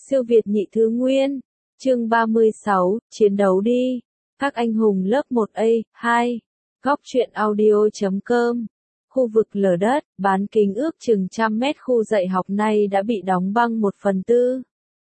Siêu Việt nhị thứ nguyên. Chương 36, chiến đấu đi. Các anh hùng lớp 1A, 2. Góc truyện audio.com. Khu vực lở đất, bán kính ước chừng 100 mét khu dạy học này đã bị đóng băng 1/4.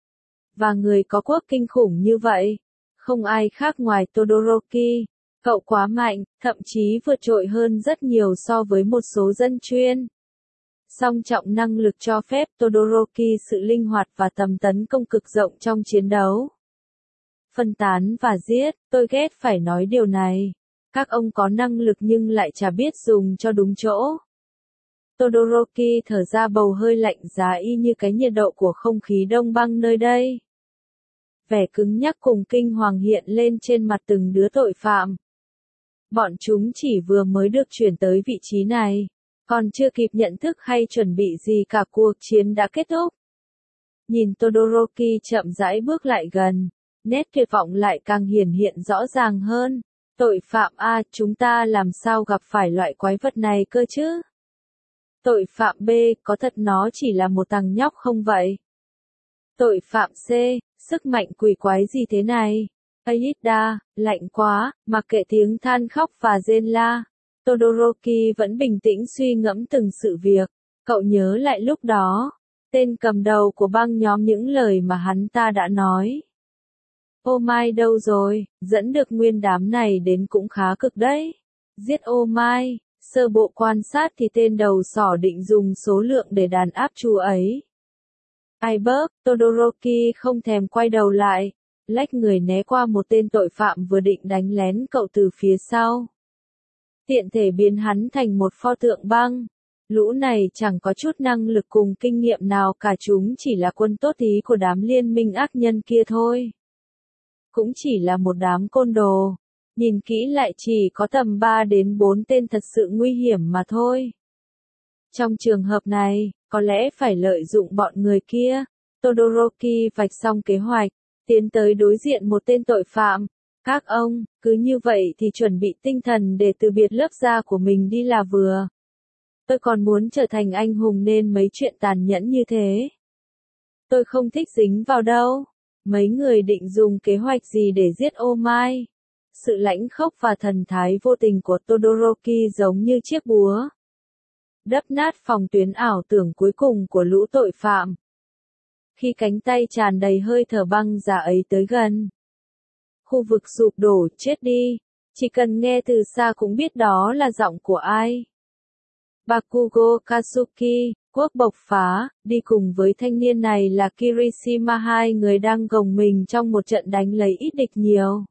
Và người có quốc kinh khủng như vậy, không ai khác ngoài Todoroki. Cậu quá mạnh, thậm chí vượt trội hơn rất nhiều so với một số dân chuyên. Song trọng năng lực cho phép Todoroki sự linh hoạt và tầm tấn công cực rộng trong chiến đấu. Phân tán và giết, tôi ghét phải nói điều này. Các ông có năng lực nhưng lại chả biết dùng cho đúng chỗ. Todoroki thở ra bầu hơi lạnh giá y như cái nhiệt độ của không khí đông băng nơi đây. Vẻ cứng nhắc cùng kinh hoàng hiện lên trên mặt từng đứa tội phạm. Bọn chúng chỉ vừa mới được chuyển tới vị trí này, còn chưa kịp nhận thức hay chuẩn bị gì cả cuộc chiến đã kết thúc. Nhìn Todoroki chậm rãi bước lại gần, nét tuyệt vọng lại càng hiển hiện rõ ràng hơn. Tội phạm A, chúng ta làm sao gặp phải loại quái vật này cơ chứ? Tội phạm B, có thật nó chỉ là một thằng nhóc không vậy? Tội phạm C, sức mạnh quỷ quái gì thế này? Aida, lạnh quá, mặc kệ tiếng than khóc và rên la. Todoroki vẫn bình tĩnh suy ngẫm từng sự việc. Cậu nhớ lại lúc đó, tên cầm đầu của băng nhóm những lời mà hắn ta đã nói. Ô Mai đâu rồi, dẫn được nguyên đám này đến cũng khá cực đấy. Giết Ô Mai, sơ bộ quan sát thì tên đầu sỏ định dùng số lượng để đàn áp chú ấy. Ai bớp, Todoroki không thèm quay đầu lại, lách người né qua một tên tội phạm vừa định đánh lén cậu từ phía sau. Tiện thể biến hắn thành một pho tượng băng. Lũ này chẳng có chút năng lực cùng kinh nghiệm nào cả, chúng chỉ là quân tốt tí của đám liên minh ác nhân kia thôi. Cũng chỉ là một đám côn đồ. Nhìn kỹ lại chỉ có tầm 3 đến 4 tên thật sự nguy hiểm mà thôi. Trong trường hợp này, có lẽ phải lợi dụng bọn người kia. Todoroki vạch xong kế hoạch, tiến tới đối diện một tên tội phạm. Các ông, cứ như vậy thì chuẩn bị tinh thần để từ biệt lớp da của mình đi là vừa. Tôi còn muốn trở thành anh hùng nên mấy chuyện tàn nhẫn như thế. Tôi không thích dính vào đâu. Mấy người định dùng kế hoạch gì để giết Ô Mai? Sự lãnh khốc và thần thái vô tình của Todoroki giống như chiếc búa. Đập nát phòng tuyến ảo tưởng cuối cùng của lũ tội phạm. Khi cánh tay tràn đầy hơi thở băng giá ấy tới gần. Khu vực sụp đổ, chết đi. Chỉ cần nghe từ xa cũng biết đó là giọng của ai. Bakugo Katsuki, quốc bộc phá, đi cùng với thanh niên này là Kirishima, hai người đang gồng mình trong một trận đánh lấy ít địch nhiều.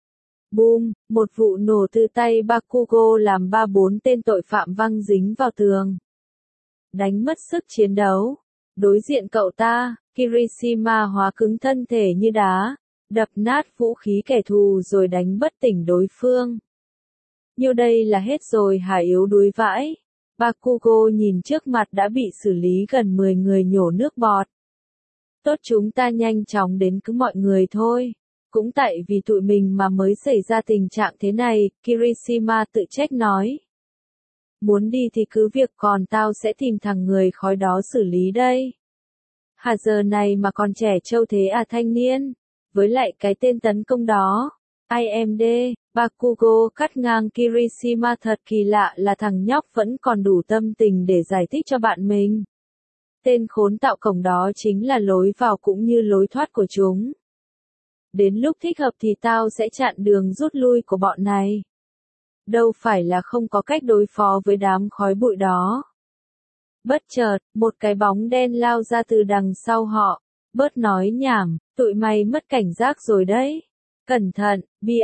Boom, một vụ nổ từ tay Bakugo làm 3-4 tên tội phạm văng dính vào tường. Đánh mất sức chiến đấu. Đối diện cậu ta, Kirishima hóa cứng thân thể như đá, đập nát vũ khí kẻ thù rồi đánh bất tỉnh đối phương. Nhiêu đây là hết rồi hả, yếu đuối vãi. Bakugo nhìn trước mặt đã bị xử lý gần 10 người nhổ nước bọt. Tốt chúng ta nhanh chóng đến cứu mọi người thôi. Cũng tại vì tụi mình mà mới xảy ra tình trạng thế này, Kirishima tự trách nói. Muốn đi thì cứ việc, còn tao sẽ tìm thằng người khói đó xử lý đây. Hà, giờ này mà còn trẻ trâu thế à thanh niên? Với lại cái tên tấn công đó, IMD, Bakugo cắt ngang Kirishima, thật kỳ lạ là thằng nhóc vẫn còn đủ tâm tình để giải thích cho bạn mình. Tên khốn tạo cổng đó chính là lối vào cũng như lối thoát của chúng. Đến lúc thích hợp thì tao sẽ chặn đường rút lui của bọn này. Đâu phải là không có cách đối phó với đám khói bụi đó. Bất chợt, một cái bóng đen lao ra từ đằng sau họ. Bớt nói nhảm, tụi mày mất cảnh giác rồi đấy. Cẩn thận,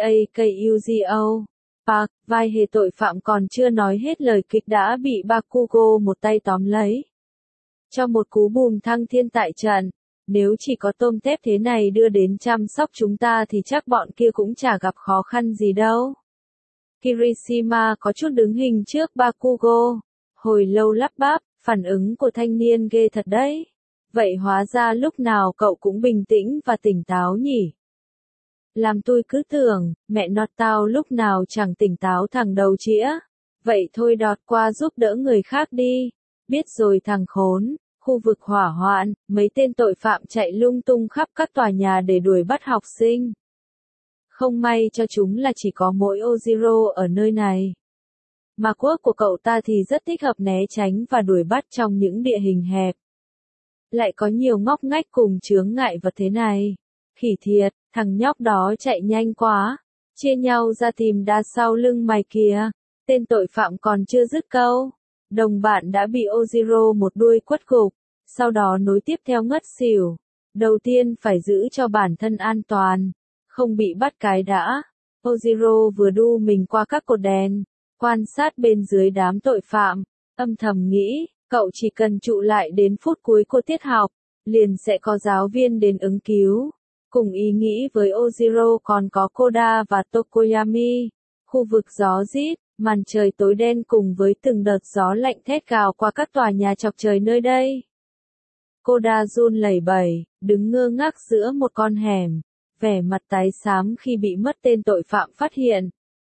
Bakugo. Park, vai hề tội phạm còn chưa nói hết lời kịch đã bị Bakugo một tay tóm lấy. Cho một cú bùm thăng thiên tại trận. Nếu chỉ có tôm tép thế này đưa đến chăm sóc chúng ta thì chắc bọn kia cũng chả gặp khó khăn gì đâu. Kirishima có chút đứng hình trước Bakugo. Hồi lâu lắp bắp, phản ứng của thanh niên ghê thật đấy. Vậy hóa ra lúc nào cậu cũng bình tĩnh và tỉnh táo nhỉ? Làm tôi cứ tưởng, mẹ nó tao lúc nào chẳng tỉnh táo thằng đầu chĩa. Vậy thôi đọt qua giúp đỡ người khác đi. Biết rồi thằng khốn, Khu vực hỏa hoạn, mấy tên tội phạm chạy lung tung khắp các tòa nhà để đuổi bắt học sinh. Không may cho chúng là chỉ có mỗi Ojiro ở nơi này. Mà quốc của cậu ta thì rất thích hợp né tránh và đuổi bắt trong những địa hình hẹp. Lại có nhiều ngóc ngách cùng chướng ngại vật thế này. Khỉ thiệt, thằng nhóc đó chạy nhanh quá. Chia nhau ra tìm đa sau lưng mày kìa. Tên tội phạm còn chưa dứt câu. Đồng bạn đã bị Ojiro một đuôi quất gục. Sau đó nối tiếp theo ngất xỉu. Đầu tiên phải giữ cho bản thân an toàn. Không bị bắt cái đã. Ojiro vừa đu mình qua các cột đèn. Quan sát bên dưới đám tội phạm. Âm thầm nghĩ, cậu chỉ cần trụ lại đến phút cuối của tiết học. Liền sẽ có giáo viên đến ứng cứu. Cùng ý nghĩ với Ojiro còn có Koda và Tokoyami. Khu vực gió rít, màn trời tối đen cùng với từng đợt gió lạnh thét gào qua các tòa nhà chọc trời nơi đây. Koda run lẩy bẩy, đứng ngơ ngác giữa một con hẻm, vẻ mặt tái xám khi bị mất tên tội phạm phát hiện.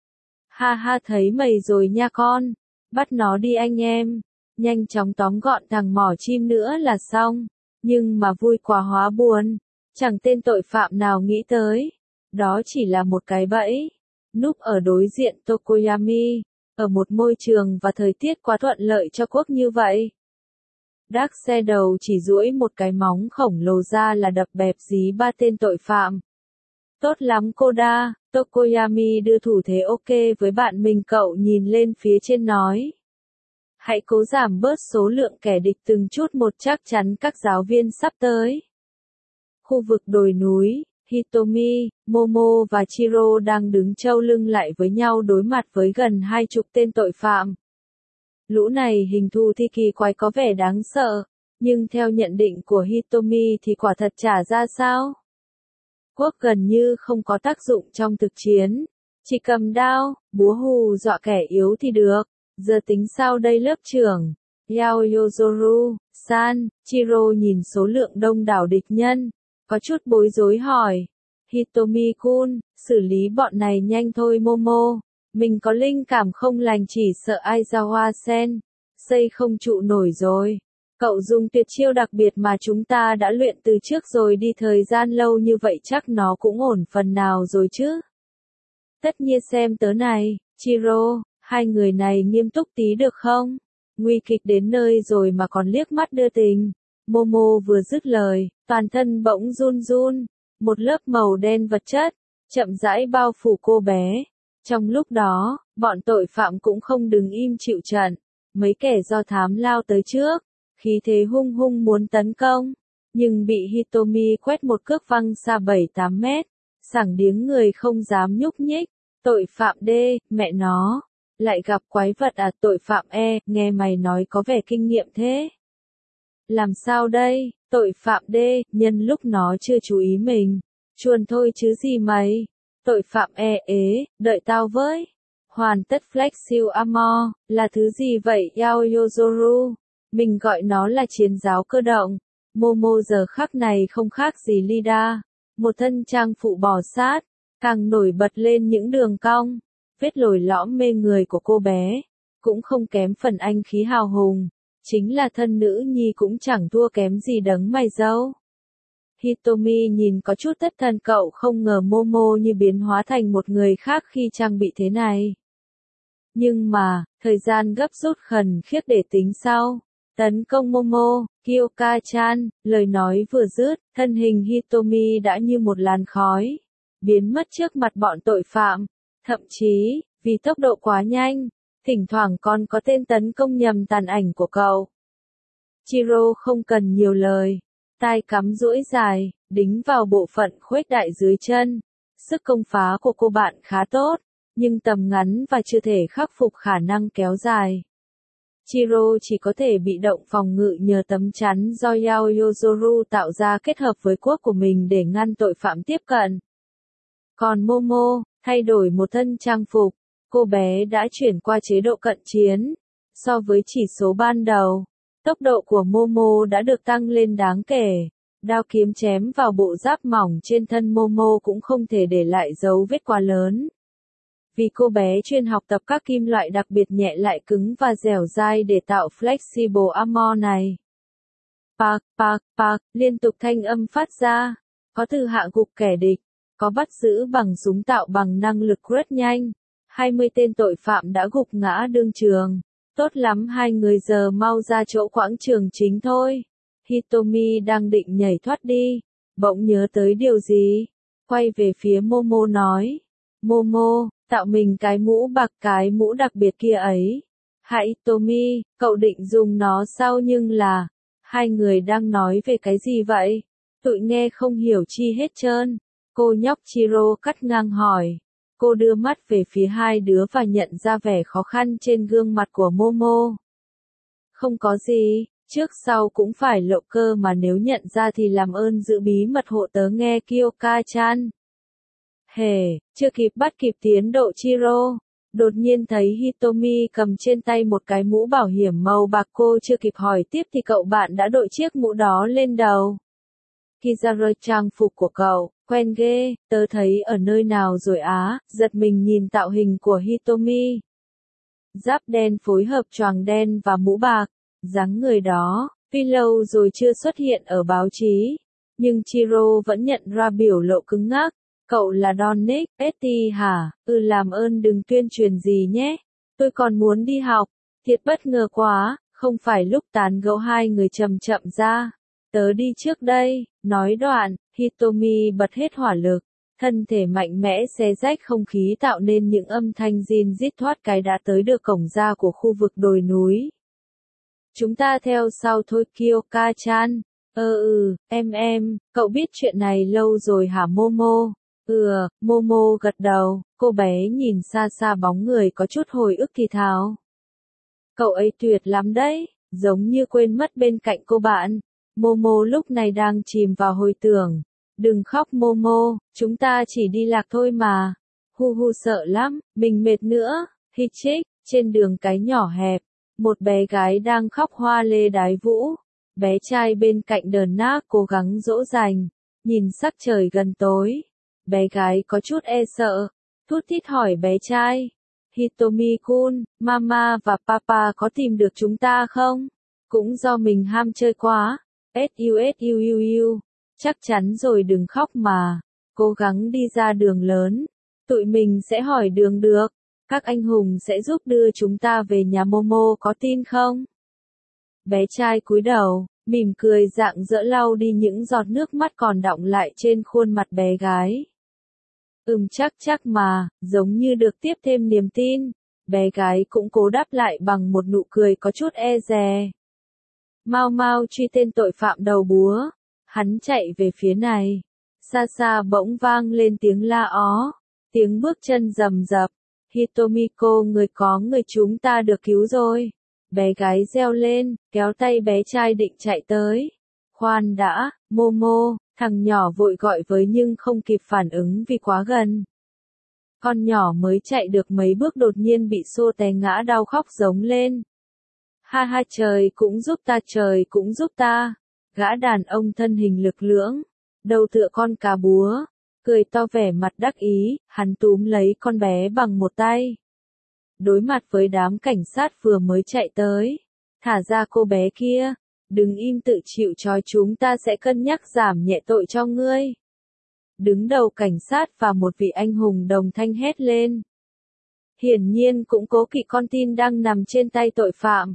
Ha ha, thấy mày rồi nha con, bắt nó đi anh em, nhanh chóng tóm gọn thằng mỏ chim nữa là xong. Nhưng mà vui quá hóa buồn, chẳng tên tội phạm nào nghĩ tới, đó chỉ là một cái bẫy. Núp ở đối diện Tokoyami, ở một môi trường và thời tiết quá thuận lợi cho quốc như vậy. Dark Shadow chỉ duỗi một cái móng khổng lồ ra là đập bẹp dí ba tên tội phạm. Tốt lắm Koda, Tokoyami đưa thủ thế ok với bạn mình, cậu nhìn lên phía trên nói. Hãy cố giảm bớt số lượng kẻ địch từng chút một, chắc chắn các giáo viên sắp tới. Khu vực đồi núi, Hitomi, Momo và Chiro đang đứng chau lưng lại với nhau đối mặt với gần 20 tên tội phạm. Lũ này hình thù thì kỳ quái có vẻ đáng sợ, nhưng theo nhận định của Hitomi thì quả thật chả ra sao. Quốc gần như không có tác dụng trong thực chiến, chỉ cầm đao, búa hù dọa kẻ yếu thì được. Giờ tính sao đây lớp trưởng? Yaoyozoru, san, Chiro nhìn số lượng đông đảo địch nhân, có chút bối rối hỏi. Hitomi-kun, xử lý bọn này nhanh thôi Momo, mình có linh cảm không lành, chỉ sợ Aizawa-sen, xây không trụ nổi rồi. Cậu dùng tuyệt chiêu đặc biệt mà chúng ta đã luyện từ trước rồi đi, thời gian lâu như vậy chắc nó cũng ổn phần nào rồi chứ. Tất nhiên, xem tớ này, Chiro, hai người này nghiêm túc tí được không? Nguy kịch đến nơi rồi mà còn liếc mắt đưa tình. Momo vừa dứt lời, toàn thân bỗng run run, một lớp màu đen vật chất, chậm rãi bao phủ cô bé. Trong lúc đó, bọn tội phạm cũng không đứng im chịu trận, mấy kẻ do thám lao tới trước, khí thế hung hung muốn tấn công, nhưng bị Hitomi quét một cước văng xa 7-8 mét, sảng điếng người không dám nhúc nhích. Tội phạm D, mẹ nó, lại gặp quái vật à? Tội phạm E, nghe mày nói có vẻ kinh nghiệm thế. Làm sao đây? Tội phạm D, nhân lúc nó chưa chú ý mình, chuồn thôi chứ gì mày. Tội phạm E, ế, đợi tao với. Hoàn tất Flex Siêu Armor, là thứ gì vậy Yaoyozoru? Mình gọi nó là chiến giáo cơ động. Momo giờ khắc này không khác gì Lida, một thân trang phụ bò sát, càng nổi bật lên những đường cong, vết lồi lõm mê người của cô bé, cũng không kém phần anh khí hào hùng, chính là thân nữ nhi cũng chẳng thua kém gì đấng mày râu. Hitomi nhìn có chút thất thần, cậu không ngờ Momo như biến hóa thành một người khác khi trang bị thế này. Nhưng mà, thời gian gấp rút khẩn khiếp để tính sau. Tấn công Momo, Kyoka-chan, lời nói vừa dứt, thân hình Hitomi đã như một làn khói, biến mất trước mặt bọn tội phạm. Thậm chí, vì tốc độ quá nhanh, thỉnh thoảng còn có tên tấn công nhầm tàn ảnh của cậu. Chiro không cần nhiều lời, tai cắm duỗi dài, đính vào bộ phận khuếch đại dưới chân. Sức công phá của cô bạn khá tốt, nhưng tầm ngắn và chưa thể khắc phục khả năng kéo dài. Chiro chỉ có thể bị động phòng ngự nhờ tấm chắn do Yaoyozoru tạo ra kết hợp với quốc của mình để ngăn tội phạm tiếp cận. Còn Momo, thay đổi một thân trang phục, cô bé đã chuyển qua chế độ cận chiến. So với chỉ số ban đầu, tốc độ của Momo đã được tăng lên đáng kể. Đao kiếm chém vào bộ giáp mỏng trên thân Momo cũng không thể để lại dấu vết quá lớn. Vì cô bé chuyên học tập các kim loại đặc biệt nhẹ lại cứng và dẻo dai để tạo Flexible Armor này. liên tục thanh âm phát ra. Có từ hạ gục kẻ địch, có bắt giữ bằng súng tạo bằng năng lực rất nhanh. 20 tên tội phạm đã gục ngã đương trường. Tốt lắm, hai người giờ mau ra chỗ quảng trường chính thôi. Hitomi đang định nhảy thoát đi, bỗng nhớ tới điều gì. Quay về phía Momo nói. Momo, tạo mình cái mũ bạc, cái mũ đặc biệt kia ấy. Hitomi, cậu định dùng nó sao? Nhưng là, hai người đang nói về cái gì vậy? Tụi nghe không hiểu chi hết trơn. Cô nhóc Chiro cắt ngang hỏi. Cô đưa mắt về phía hai đứa và nhận ra vẻ khó khăn trên gương mặt của Momo. Không có gì, trước sau cũng phải lộ cơ mà, nếu nhận ra thì làm ơn giữ bí mật hộ tớ nghe Kyoka-chan. Hề, chưa kịp bắt kịp tiến độ Chiro, đột nhiên thấy Hitomi cầm trên tay một cái mũ bảo hiểm màu bạc. Cô chưa kịp hỏi tiếp thì cậu bạn đã đội chiếc mũ đó lên đầu. Kizaru, trang phục của cậu, quen ghê, tớ thấy ở nơi nào rồi á, giật mình nhìn tạo hình của Hitomi. Giáp đen phối hợp choàng đen và mũ bạc, dáng người đó, tuy lâu rồi chưa xuất hiện ở báo chí, nhưng Chiro vẫn nhận ra biểu lộ cứng ngắc. Cậu là Donick, ST hả? Làm ơn đừng tuyên truyền gì nhé, tôi còn muốn đi học. Thiệt bất ngờ quá, không phải lúc tán gẫu hai người chậm chậm ra. Tớ đi trước đây, nói đoạn, Hitomi bật hết hỏa lực, thân thể mạnh mẽ xé rách không khí tạo nên những âm thanh rin rít. Thoát cái đã tới được cổng ra của khu vực đồi núi. Chúng ta theo sau thôi Kyoka-chan. Cậu biết chuyện này lâu rồi hả Momo? Momo gật đầu, cô bé nhìn xa xa bóng người có chút hồi ức thì thào. Cậu ấy tuyệt lắm đấy, giống như quên mất bên cạnh cô bạn. Momo lúc này đang chìm vào hồi tưởng. Đừng khóc Momo, chúng ta chỉ đi lạc thôi mà. Hu sợ lắm, mình mệt nữa. Hichik, trên đường cái nhỏ hẹp, một bé gái đang khóc hoa lê đái vũ. Bé trai bên cạnh đờn nác cố gắng dỗ dành, nhìn sắc trời gần tối. Bé gái có chút e sợ, thút thít hỏi bé trai. Hitomi-kun, Mama và Papa có tìm được chúng ta không? Cũng do mình ham chơi quá. Susuuu, chắc chắn rồi, đừng khóc mà. Cố gắng đi ra đường lớn. Tụi mình sẽ hỏi đường được. Các anh hùng sẽ giúp đưa chúng ta về nhà Momo, có tin không? Bé trai cúi đầu, mỉm cười rạng rỡ lau đi những giọt nước mắt còn đọng lại trên khuôn mặt bé gái. Chắc mà, giống như được tiếp thêm niềm tin. Bé gái cũng cố đáp lại bằng một nụ cười có chút e dè. Mau truy tên tội phạm đầu búa. Hắn chạy về phía này. Xa xa bỗng vang lên tiếng la ó. Tiếng bước chân rầm rập. Hitomiko, người chúng ta được cứu rồi. Bé gái reo lên, kéo tay bé trai định chạy tới. Khoan đã, Momo, thằng nhỏ vội gọi với nhưng không kịp phản ứng vì quá gần. Con nhỏ mới chạy được mấy bước đột nhiên bị xô té ngã đau khóc giống lên. Ha, trời cũng giúp ta. Gã đàn ông thân hình lực lưỡng, đầu tựa con cá búa, cười to vẻ mặt đắc ý, hắn túm lấy con bé bằng một tay. Đối mặt với đám cảnh sát vừa mới chạy tới. Thả ra cô bé kia, đừng im tự chịu trói, chúng ta sẽ cân nhắc giảm nhẹ tội cho ngươi. Đứng đầu cảnh sát và một vị anh hùng đồng thanh hét lên. Hiển nhiên cũng cố kỵ con tin đang nằm trên tay tội phạm.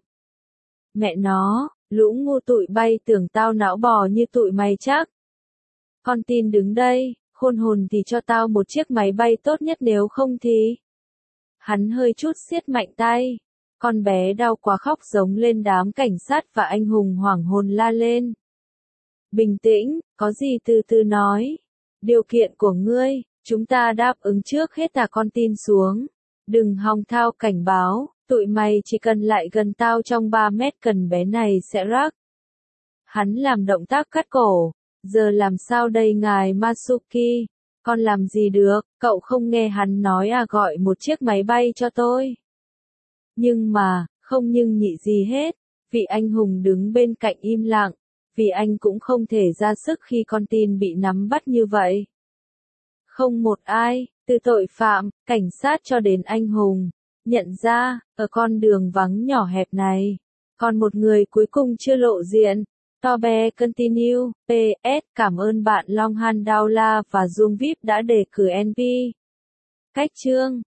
Mẹ nó, lũ ngu tụi bay, tưởng tao não bò như tụi mày chắc. Con tin đứng đây, khôn hồn thì cho tao một chiếc máy bay tốt nhất, nếu không thì... Hắn hơi chút siết mạnh tay. Con bé đau quá khóc giống lên, đám cảnh sát và anh hùng hoảng hồn la lên. Bình tĩnh, có gì từ từ nói. Điều kiện của ngươi, chúng ta đáp ứng trước hết, thả con tin xuống. Đừng hòng thao cảnh báo, tụi mày chỉ cần lại gần tao trong 3 mét cần bé này sẽ rắc. Hắn làm động tác cắt cổ. Giờ làm sao đây ngài Masuki? Con làm gì được, cậu không nghe hắn nói à, gọi một chiếc máy bay cho tôi. Nhưng mà, không nhưng nhị gì hết, vị anh hùng đứng bên cạnh im lặng, vì anh cũng không thể ra sức khi con tin bị nắm bắt như vậy. Không một ai, từ tội phạm, cảnh sát cho đến anh hùng, nhận ra, ở con đường vắng nhỏ hẹp này, còn một người cuối cùng chưa lộ diện. Tobe continue. PS. Cảm ơn bạn Long Han Daula và Dung VIP đã đề cử NP. Cách chương